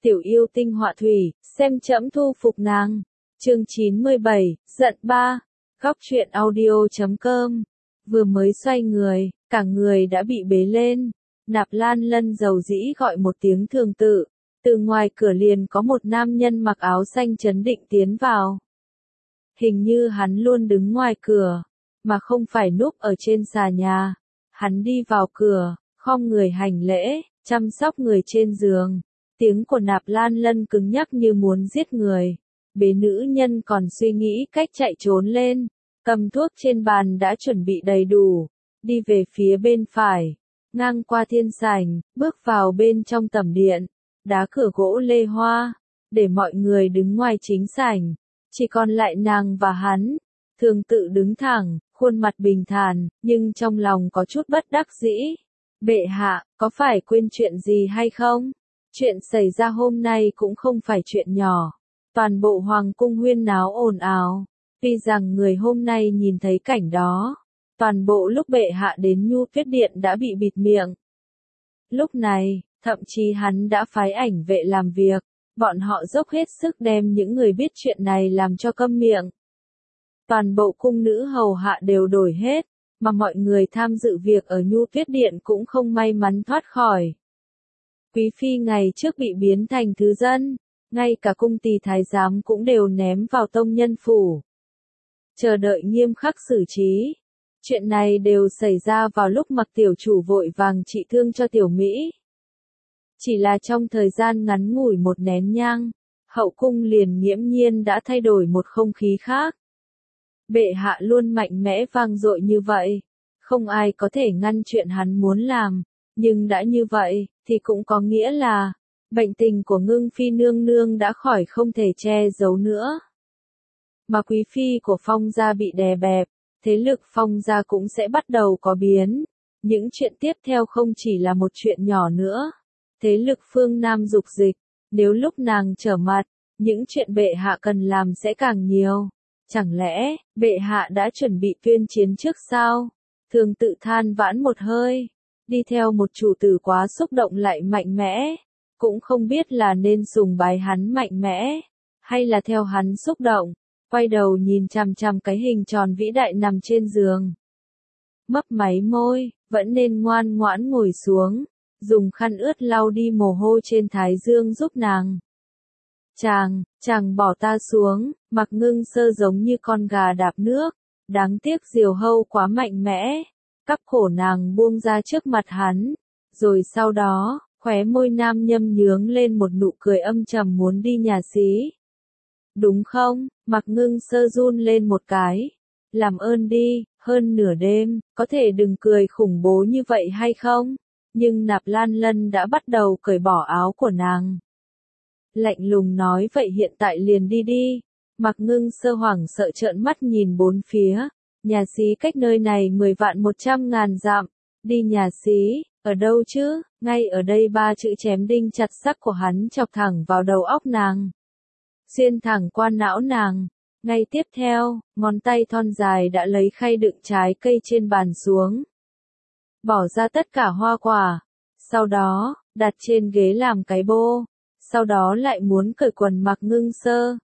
tiểu yêu tinh họa thủy, xem trẫm thu phục nàng. Chương 97, giận 3. Góc truyện audio.com. Vừa mới xoay người, cả người đã bị bế lên. Nạp Lan Lân dầu dĩ gọi một tiếng thường tự. Từ ngoài cửa liền có một nam nhân mặc áo xanh chấn định tiến vào. Hình như hắn luôn đứng ngoài cửa, mà không phải núp ở trên xà nhà. Hắn đi vào cửa, khom người hành lễ, chăm sóc người trên giường. Tiếng của Nạp Lan Lân cứng nhắc như muốn giết người. Bế nữ nhân còn suy nghĩ cách chạy trốn lên, cầm thuốc trên bàn đã chuẩn bị đầy đủ, đi về phía bên phải, ngang qua thiên sảnh, bước vào bên trong tẩm điện, đá cửa gỗ lê hoa, để mọi người đứng ngoài chính sảnh, chỉ còn lại nàng và hắn. Thường tự đứng thẳng, khuôn mặt bình thản, nhưng trong lòng có chút bất đắc dĩ. Bệ hạ, có phải quên chuyện gì hay không? Chuyện xảy ra hôm nay cũng không phải chuyện nhỏ. Toàn bộ hoàng cung huyên náo ồn ào. Tuy rằng người hôm nay nhìn thấy cảnh đó, toàn bộ lúc bệ hạ đến Nhu Tuyết Điện đã bị bịt miệng. Lúc này, thậm chí hắn đã phái ảnh vệ làm việc, bọn họ dốc hết sức đem những người biết chuyện này làm cho câm miệng. Toàn bộ cung nữ hầu hạ đều đổi hết, mà mọi người tham dự việc ở Nhu Tuyết Điện cũng không may mắn thoát khỏi. Quý phi ngày trước bị biến thành thứ dân, ngay cả cung tỳ thái giám cũng đều ném vào tông nhân phủ. Chờ đợi nghiêm khắc xử trí. Chuyện này đều xảy ra vào lúc Mặc tiểu chủ vội vàng trị thương cho tiểu Mỹ. Chỉ là trong thời gian ngắn ngủi một nén nhang, hậu cung liền nghiễm nhiên đã thay đổi một không khí khác. Bệ hạ luôn mạnh mẽ vang dội như vậy, không ai có thể ngăn chuyện hắn muốn làm, nhưng đã như vậy, thì cũng có nghĩa là, bệnh tình của Ngưng Phi nương nương đã khỏi không thể che giấu nữa. Mà quý phi của Phong gia bị đè bẹp, thế lực Phong gia cũng sẽ bắt đầu có biến. Những chuyện tiếp theo không chỉ là một chuyện nhỏ nữa. Thế lực phương Nam dục dịch, nếu lúc nàng trở mặt, những chuyện bệ hạ cần làm sẽ càng nhiều. Chẳng lẽ, bệ hạ đã chuẩn bị tuyên chiến trước sao? Thường tự than vãn một hơi, đi theo một chủ tử quá xúc động lại mạnh mẽ, cũng không biết là nên sùng bái hắn mạnh mẽ, hay là theo hắn xúc động, quay đầu nhìn chằm chằm cái hình tròn vĩ đại nằm trên giường. Mấp máy môi, vẫn nên ngoan ngoãn ngồi xuống, dùng khăn ướt lau đi mồ hôi trên thái dương giúp nàng. Chàng bỏ ta xuống, Mặc Ngưng Sơ giống như con gà đạp nước, đáng tiếc diều hâu quá mạnh mẽ, cắp cổ nàng buông ra trước mặt hắn, rồi sau đó, khóe môi nam nhâm nhướng lên một nụ cười âm trầm muốn đi nhà xí. Đúng không? Mặc Ngưng Sơ run lên một cái. Làm ơn đi, hơn nửa đêm, có thể đừng cười khủng bố như vậy hay không? Nhưng Nạp Lan Lân đã bắt đầu cởi bỏ áo của nàng. Lạnh lùng nói vậy hiện tại liền đi đi. Mặc Ngưng Sơ hoảng sợ trợn mắt nhìn bốn phía. Nhà xí cách nơi này 10.100.000 dặm. Đi nhà xí, ở đâu chứ? Ngay ở đây ba chữ chém đinh chặt sắt của hắn chọc thẳng vào đầu óc nàng. Xuyên thẳng qua não nàng. Ngay tiếp theo, ngón tay thon dài đã lấy khay đựng trái cây trên bàn xuống. Bỏ ra tất cả hoa quả. Sau đó, đặt trên ghế làm cái bô. Sau đó lại muốn cởi quần Mặc Ngưng Sơ.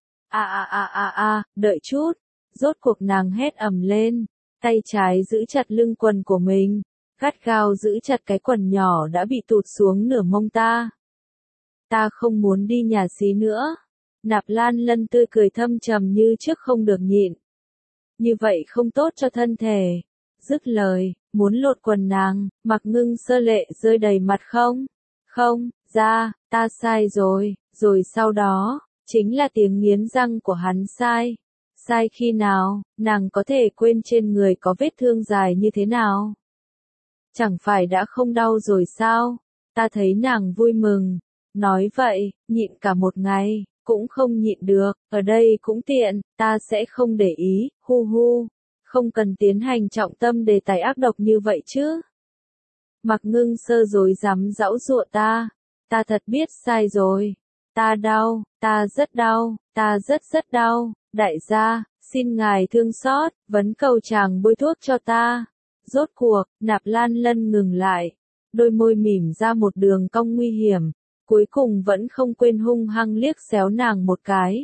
Đợi chút. Rốt cuộc nàng hét ầm lên. Tay trái giữ chặt lưng quần của mình. Gắt gao giữ chặt cái quần nhỏ đã bị tụt xuống nửa mông ta. Ta không muốn đi nhà xí nữa. Nạp Lan Lân tươi cười thâm trầm như trước không được nhịn. Như vậy không tốt cho thân thể. Dứt lời, muốn lột quần nàng, Mặc Ngưng Sơ lệ rơi đầy mặt không? Không, ra, ta sai rồi, rồi sau đó, chính là tiếng nghiến răng của hắn sai. Sai khi nào, nàng có thể quên trên người có vết thương dài như thế nào? Chẳng phải đã không đau rồi sao? Ta thấy nàng vui mừng. Nói vậy, nhịn cả một ngày, cũng không nhịn được, ở đây cũng tiện, ta sẽ không để ý, hu hu. Không cần tiến hành trọng tâm đề tài ác độc như vậy chứ. Mặc Ngưng Sơ dối dám giãu giụa ta. Ta thật biết sai rồi. Ta đau, ta rất đau, ta rất đau. Đại gia, xin ngài thương xót, vấn cầu chàng bôi thuốc cho ta. Rốt cuộc, Nạp Lan Lân ngừng lại. Đôi môi mỉm ra một đường cong nguy hiểm. cuối cùng vẫn không quên hung hăng liếc xéo nàng một cái.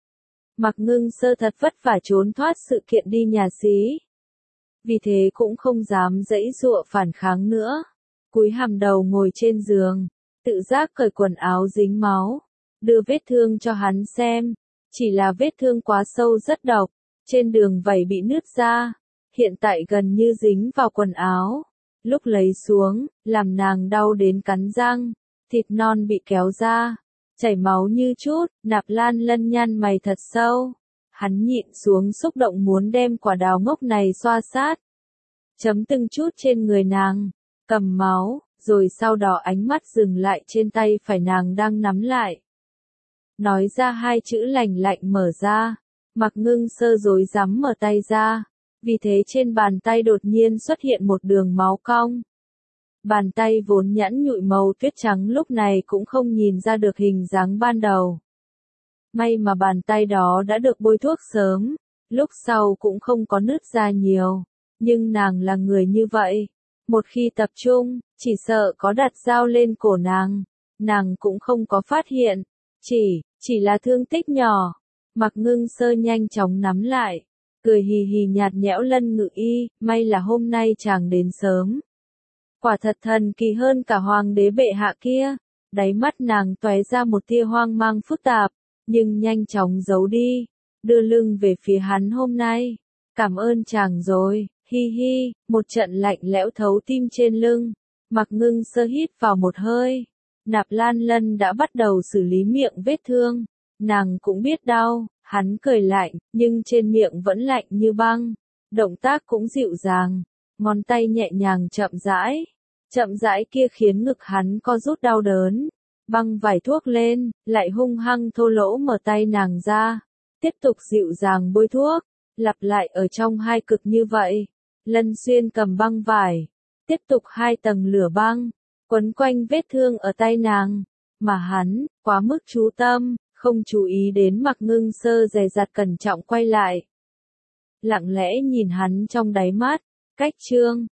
Mạc Ngưng Sơ thật vất vả trốn thoát sự kiện đi nhà xí. Vì thế cũng không dám giãy giụa phản kháng nữa. Cúi hàm đầu ngồi trên giường, tự giác cởi quần áo dính máu, đưa vết thương cho hắn xem. Chỉ là vết thương quá sâu rất độc, trên đường vảy bị nứt ra, hiện tại gần như dính vào quần áo. Lúc lấy xuống, làm nàng đau đến cắn răng, thịt non bị kéo ra, chảy máu như chút. Nạp Lan Lân nhăn mày thật sâu. Hắn nhịn xuống xúc động muốn đem quả đào ngốc này xoa sát, chấm từng chút trên người nàng, cầm máu, rồi sau đó ánh mắt dừng lại trên tay phải nàng đang nắm lại. Nói ra hai chữ lành lạnh mở ra, Mạc Ngưng Sơ rối rắm mở tay ra, vì thế trên bàn tay đột nhiên xuất hiện một đường máu cong. Bàn tay vốn nhẵn nhụi màu tuyết trắng lúc này cũng không nhìn ra được hình dáng ban đầu. May mà bàn tay đó đã được bôi thuốc sớm, lúc sau cũng không có nứt ra nhiều. Nhưng nàng là người như vậy, một khi tập trung, chỉ sợ có đặt dao lên cổ nàng cũng không có phát hiện. Chỉ là thương tích nhỏ. Mạc Ngưng Sơ nhanh chóng nắm lại, cười hì hì nhạt nhẽo Lân Ngự Y, may là hôm nay chàng đến sớm. Quả thật thần kỳ hơn cả hoàng đế bệ hạ kia. Đáy mắt nàng tóe ra một tia hoang mang phức tạp, nhưng nhanh chóng giấu đi, đưa lưng về phía hắn hôm nay. Cảm ơn chàng rồi, hi hi, một trận lạnh lẽo thấu tim trên lưng. Mạc Ngưng Sơ hít vào một hơi. Nạp Lan Lân đã bắt đầu xử lý miệng vết thương. Nàng cũng biết đau, hắn cười lạnh, nhưng trên miệng vẫn lạnh như băng. Động tác cũng dịu dàng, ngón tay nhẹ nhàng chậm rãi. Chậm rãi kia khiến ngực hắn co rút đau đớn. Băng vải thuốc lên, lại hung hăng thô lỗ mở tay nàng ra. Tiếp tục dịu dàng bôi thuốc, lặp lại ở trong hai cực như vậy. Lân Xuyên cầm băng vải, tiếp tục 2 tầng lửa băng, quấn quanh vết thương ở tay nàng. Mà hắn, quá mức chú tâm, không chú ý đến Mạc Ngưng Sơ dè dặt cẩn trọng quay lại. Lặng lẽ nhìn hắn trong đáy mắt, cách chương.